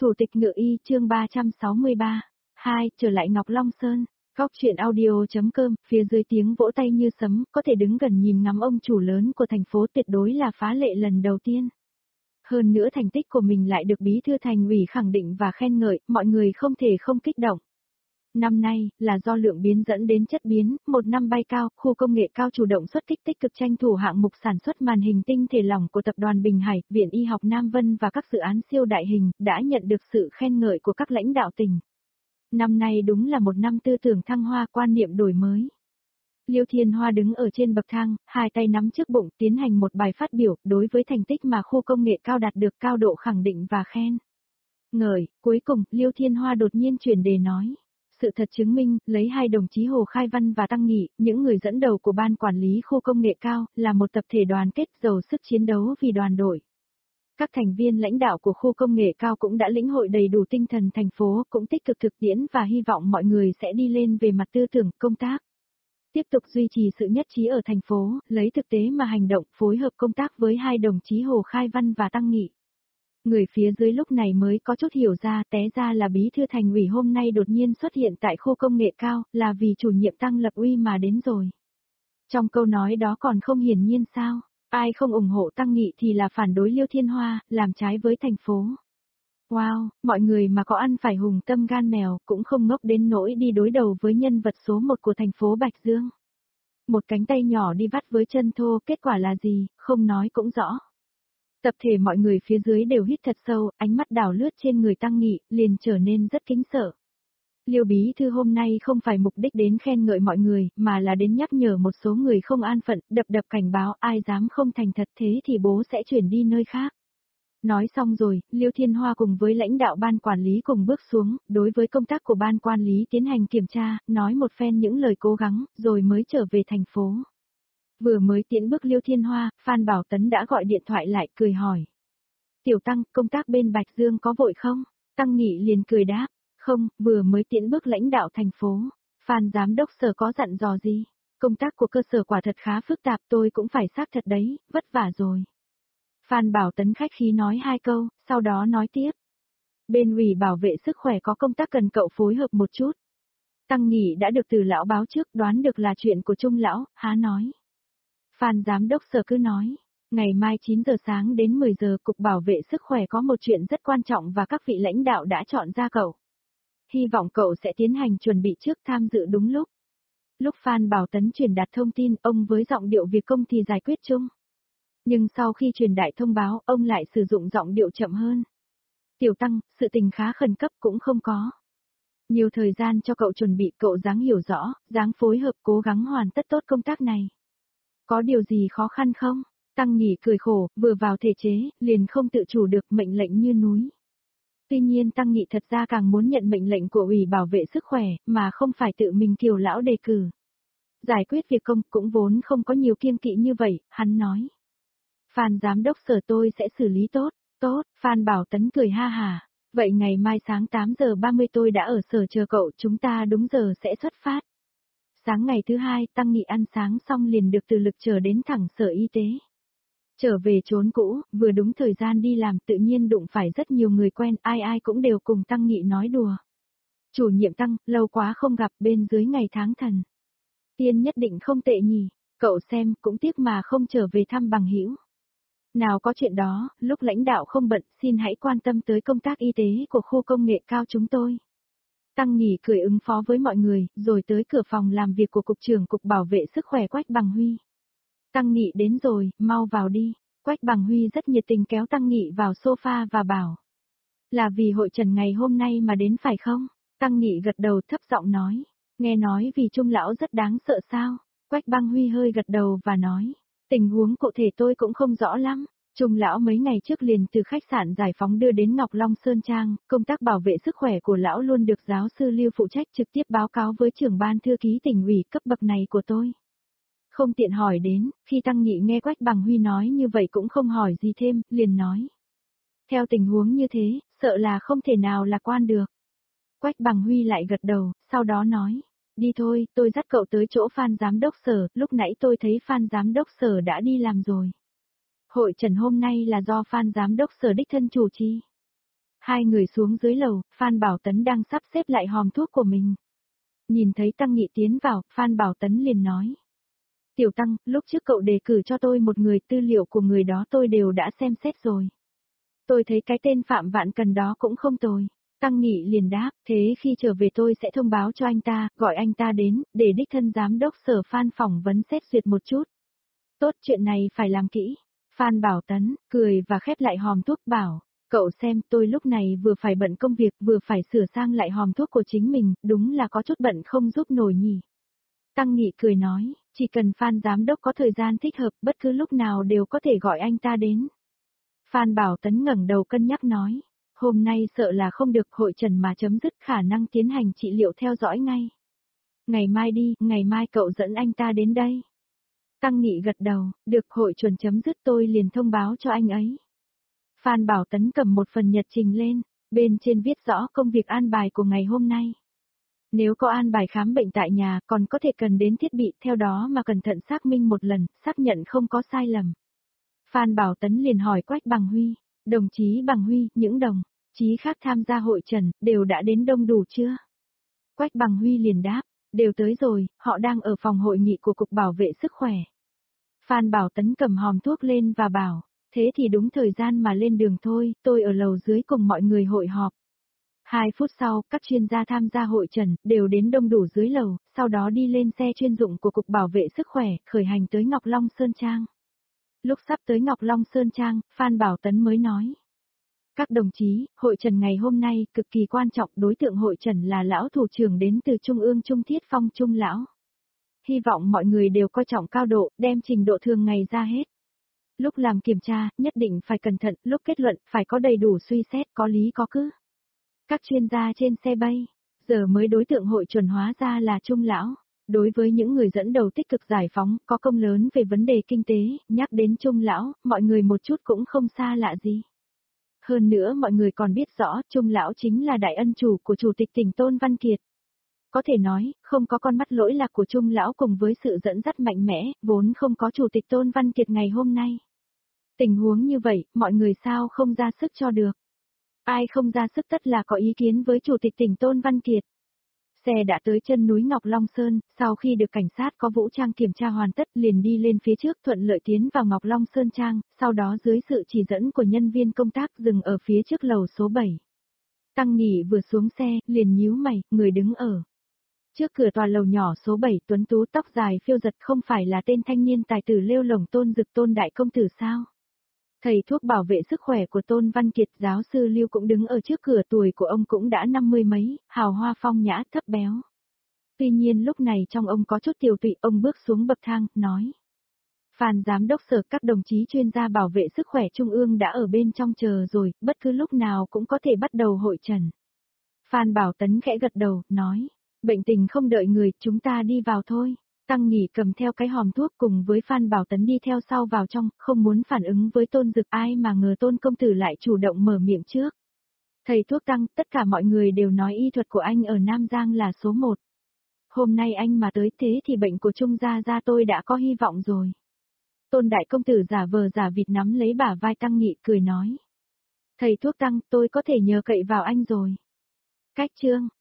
Thủ tịch Ngự Y chương 363. 2. Trở lại Ngọc Long Sơn. Góc truyện audio.com, phía dưới tiếng vỗ tay như sấm, có thể đứng gần nhìn ngắm ông chủ lớn của thành phố tuyệt đối là phá lệ lần đầu tiên. Hơn nữa thành tích của mình lại được bí thư thành ủy khẳng định và khen ngợi, mọi người không thể không kích động. Năm nay, là do lượng biến dẫn đến chất biến, một năm bay cao, khu công nghệ cao chủ động xuất kích tích cực tranh thủ hạng mục sản xuất màn hình tinh thể lỏng của tập đoàn Bình Hải, Viện Y học Nam Vân và các dự án siêu đại hình, đã nhận được sự khen ngợi của các lãnh đạo tỉnh. Năm nay đúng là một năm tư tưởng thăng hoa, quan niệm đổi mới. Liêu Thiên Hoa đứng ở trên bậc thang, hai tay nắm trước bụng tiến hành một bài phát biểu đối với thành tích mà khu công nghệ cao đạt được, cao độ khẳng định và khen ngợi. Cuối cùng, Liêu Thiên Hoa đột nhiên chuyển đề nói. Sự thật chứng minh, lấy hai đồng chí Hồ Khai Văn và Tăng Nghị, những người dẫn đầu của ban quản lý khu công nghệ cao, là một tập thể đoàn kết giàu sức chiến đấu vì đoàn đội. Các thành viên lãnh đạo của khu công nghệ cao cũng đã lĩnh hội đầy đủ tinh thần thành phố, cũng tích cực thực tiễn và hy vọng mọi người sẽ đi lên về mặt tư tưởng, công tác. Tiếp tục duy trì sự nhất trí ở thành phố, lấy thực tế mà hành động, phối hợp công tác với hai đồng chí Hồ Khai Văn và Tăng Nghị. Người phía dưới lúc này mới có chút hiểu ra, té ra là bí thư thành ủy hôm nay đột nhiên xuất hiện tại khu công nghệ cao, là vì chủ nhiệm Tăng Lập Uy mà đến rồi. Trong câu nói đó còn không hiển nhiên sao, ai không ủng hộ Tăng Nghị thì là phản đối Liêu Thiên Hoa, làm trái với thành phố. Wow, mọi người mà có ăn phải hùng tâm gan mèo, cũng không ngốc đến nỗi đi đối đầu với nhân vật số 1 của thành phố Bạch Dương. Một cánh tay nhỏ đi vắt với chân thô, kết quả là gì, không nói cũng rõ. Tập thể mọi người phía dưới đều hít thật sâu, ánh mắt đảo lướt trên người Tăng Nghị, liền trở nên rất kính sợ. Liêu bí thư hôm nay không phải mục đích đến khen ngợi mọi người, mà là đến nhắc nhở một số người không an phận, đập cảnh báo ai dám không thành thật thế thì bố sẽ chuyển đi nơi khác. Nói xong rồi, Liêu Thiên Hoa cùng với lãnh đạo ban quản lý cùng bước xuống, đối với công tác của ban quản lý tiến hành kiểm tra, nói một phen những lời cố gắng, rồi mới trở về thành phố. Vừa mới tiến bước Liêu Thiên Hoa, Phan Bảo Tấn đã gọi điện thoại lại, cười hỏi. Tiểu Tăng, công tác bên Bạch Dương có vội không? Tăng Nghị liền cười đáp, không, vừa mới tiến bước lãnh đạo thành phố. Phan Giám đốc sở có dặn dò gì? Công tác của cơ sở quả thật khá phức tạp, tôi cũng phải xác thật đấy, vất vả rồi. Phan Bảo Tấn khách khí nói hai câu, sau đó nói tiếp. Bên ủy bảo vệ sức khỏe có công tác cần cậu phối hợp một chút. Tăng Nghị đã được từ lão báo trước, đoán được là chuyện của Trung lão, há nói. Phan Giám đốc sở cứ nói, ngày mai 9 giờ sáng đến 10 giờ Cục Bảo vệ Sức khỏe có một chuyện rất quan trọng và các vị lãnh đạo đã chọn ra cậu. Hy vọng cậu sẽ tiến hành chuẩn bị trước, tham dự đúng lúc. Lúc Phan Bảo Tấn truyền đạt thông tin, ông với giọng điệu việc công thì giải quyết chung. Nhưng sau khi truyền đại thông báo, ông lại sử dụng giọng điệu chậm hơn. Tiểu Tăng, sự tình khá khẩn cấp cũng không có. Nhiều thời gian cho cậu chuẩn bị, cậu dáng hiểu rõ, dáng phối hợp, cố gắng hoàn tất tốt công tác này. Có điều gì khó khăn không? Tăng Nghị cười khổ, vừa vào thể chế, liền không tự chủ được, mệnh lệnh như núi. Tuy nhiên Tăng Nghị thật ra càng muốn nhận mệnh lệnh của Ủy bảo vệ sức khỏe, mà không phải tự mình Kiều lão đề cử. Giải quyết việc công cũng vốn không có nhiều kiêng kỵ như vậy, hắn nói. Phan Giám đốc sở tôi sẽ xử lý tốt, tốt, Phan Bảo Tấn cười ha hà. Vậy ngày mai sáng 8 giờ 30 tôi đã ở sở chờ cậu, chúng ta đúng giờ sẽ xuất phát. Sáng ngày thứ hai, Tăng Nghị ăn sáng xong liền được từ lực chờ đến thẳng sở y tế. Trở về chốn cũ, vừa đúng thời gian đi làm, tự nhiên đụng phải rất nhiều người quen, ai ai cũng đều cùng Tăng Nghị nói đùa. Chủ nhiệm Tăng, lâu quá không gặp, bên dưới ngày tháng thần. Tiên nhất định không tệ nhỉ, cậu xem, cũng tiếc mà không trở về thăm bằng hữu. Nào có chuyện đó, lúc lãnh đạo không bận, xin hãy quan tâm tới công tác y tế của khu công nghệ cao chúng tôi. Tăng Nghị cười ứng phó với mọi người, rồi tới cửa phòng làm việc của Cục trưởng Cục Bảo vệ Sức khỏe Quách Bằng Huy. Tăng Nghị đến rồi, mau vào đi. Quách Bằng Huy rất nhiệt tình kéo Tăng Nghị vào sofa và bảo. Là vì hội trần ngày hôm nay mà đến phải không? Tăng Nghị gật đầu thấp giọng nói. Nghe nói vì Trung lão rất đáng sợ sao? Quách Bằng Huy hơi gật đầu và nói. Tình huống cụ thể tôi cũng không rõ lắm. Trung lão mấy ngày trước liền từ khách sạn Giải Phóng đưa đến Ngọc Long Sơn Trang, công tác bảo vệ sức khỏe của lão luôn được giáo sư Lưu phụ trách, trực tiếp báo cáo với trưởng ban thư ký tỉnh ủy cấp bậc này của tôi. Không tiện hỏi đến, khi Tăng Nghị nghe Quách Bằng Huy nói như vậy cũng không hỏi gì thêm, liền nói. Theo tình huống như thế, sợ là không thể nào lạc quan được. Quách Bằng Huy lại gật đầu, sau đó nói. Đi thôi, tôi dắt cậu tới chỗ Phan Giám đốc sở, lúc nãy tôi thấy Phan Giám đốc sở đã đi làm rồi. Hội trần hôm nay là do Phan Giám đốc sở đích thân chủ trì. Hai người xuống dưới lầu, Phan Bảo Tấn đang sắp xếp lại hòm thuốc của mình. Nhìn thấy Tăng Nghị tiến vào, Phan Bảo Tấn liền nói. Tiểu Tăng, lúc trước cậu đề cử cho tôi một người, tư liệu của người đó tôi đều đã xem xét rồi. Tôi thấy cái tên Phạm Vạn Cần đó cũng không tồi. Tăng Nghị liền đáp, thế khi trở về tôi sẽ thông báo cho anh ta, gọi anh ta đến, để đích thân giám đốc Sở Phan phỏng vấn xét duyệt một chút. Tốt, chuyện này phải làm kỹ. Phan Bảo Tấn, cười và khép lại hòm thuốc bảo, cậu xem tôi lúc này vừa phải bận công việc vừa phải sửa sang lại hòm thuốc của chính mình, đúng là có chút bận không giúp nổi nhỉ. Tăng Nghị cười nói, chỉ cần Phan giám đốc có thời gian thích hợp, bất cứ lúc nào đều có thể gọi anh ta đến. Phan Bảo Tấn ngẩng đầu cân nhắc nói, hôm nay sợ là không được, hội trần mà chấm dứt khả năng tiến hành trị liệu theo dõi ngay. Ngày mai đi, ngày mai cậu dẫn anh ta đến đây. Tăng Nghị gật đầu, được, hội chuẩn chấm dứt tôi liền thông báo cho anh ấy. Phan Bảo Tấn cầm một phần nhật trình lên, bên trên viết rõ công việc an bài của ngày hôm nay. Nếu có an bài khám bệnh tại nhà, còn có thể cần đến thiết bị, theo đó mà cẩn thận xác minh một lần, xác nhận không có sai lầm. Phan Bảo Tấn liền hỏi Quách Bằng Huy, đồng chí Bằng Huy, những đồng chí khác tham gia hội trần, đều đã đến đông đủ chưa? Quách Bằng Huy liền đáp, đều tới rồi, họ đang ở phòng hội nghị của Cục Bảo vệ Sức khỏe. Phan Bảo Tấn cầm hòm thuốc lên và bảo, thế thì đúng thời gian mà lên đường thôi, tôi ở lầu dưới cùng mọi người hội họp. 2 phút sau, các chuyên gia tham gia hội trần, đều đến đông đủ dưới lầu, sau đó đi lên xe chuyên dụng của Cục Bảo vệ Sức khỏe, khởi hành tới Ngọc Long Sơn Trang. Lúc sắp tới Ngọc Long Sơn Trang, Phan Bảo Tấn mới nói. Các đồng chí, hội trần ngày hôm nay cực kỳ quan trọng, đối tượng hội trần là lão thủ trưởng đến từ Trung ương Trung Thiết Phong Trung lão. Hy vọng mọi người đều coi trọng cao độ, đem trình độ thường ngày ra hết. Lúc làm kiểm tra, nhất định phải cẩn thận, lúc kết luận, phải có đầy đủ suy xét, có lý có cứ. Các chuyên gia trên xe bay, giờ mới đối tượng hội chuẩn hóa ra là Trung lão. Đối với những người dẫn đầu tích cực giải phóng, có công lớn về vấn đề kinh tế, nhắc đến Trung lão, mọi người một chút cũng không xa lạ gì. Hơn nữa mọi người còn biết rõ, Trung lão chính là đại ân chủ của Chủ tịch tỉnh Tôn Văn Kiệt. Có thể nói, không có con mắt lỗi lạc của Trung lão cùng với sự dẫn dắt mạnh mẽ, vốn không có Chủ tịch Tôn Văn Kiệt ngày hôm nay. Tình huống như vậy, mọi người sao không ra sức cho được? Ai không ra sức tất là có ý kiến với Chủ tịch tỉnh Tôn Văn Kiệt. Xe đã tới chân núi Ngọc Long Sơn, sau khi được cảnh sát có vũ trang kiểm tra hoàn tất liền đi lên phía trước thuận lợi tiến vào Ngọc Long Sơn Trang, sau đó dưới sự chỉ dẫn của nhân viên công tác dừng ở phía trước lầu số 7. Tăng Nghị vừa xuống xe, liền nhíu mày, người đứng ở trước cửa tòa lầu nhỏ số 7, tuấn tú tóc dài phiêu giật, không phải là tên thanh niên tài tử lêu lổng Tôn Dực Tôn đại công tử sao? Thầy thuốc bảo vệ sức khỏe của Tôn Văn Kiệt, giáo sư Lưu cũng đứng ở trước cửa, tuổi của ông cũng đã 50 mấy, hào hoa phong nhã, thấp béo. Tuy nhiên lúc này trong ông có chút tiều tụy, ông bước xuống bậc thang, nói. Phan giám đốc Sở, các đồng chí chuyên gia bảo vệ sức khỏe trung ương đã ở bên trong chờ rồi, bất cứ lúc nào cũng có thể bắt đầu hội trần. Phan Bảo Tấn khẽ gật đầu, nói. Bệnh tình không đợi người, chúng ta đi vào thôi. Tăng Nghị cầm theo cái hòm thuốc cùng với Phan Bảo Tấn đi theo sau vào trong, không muốn phản ứng với Tôn Dực, ai mà ngờ Tôn công tử lại chủ động mở miệng trước. Thầy thuốc Tăng, tất cả mọi người đều nói y thuật của anh ở Nam Giang là số 1. Hôm nay anh mà tới thế thì bệnh của Trung gia gia tôi đã có hy vọng rồi. Tôn đại công tử giả vờ giả vịt nắm lấy bả vai Tăng Nghị cười nói. Thầy thuốc Tăng, tôi có thể nhờ cậy vào anh rồi. Cách chương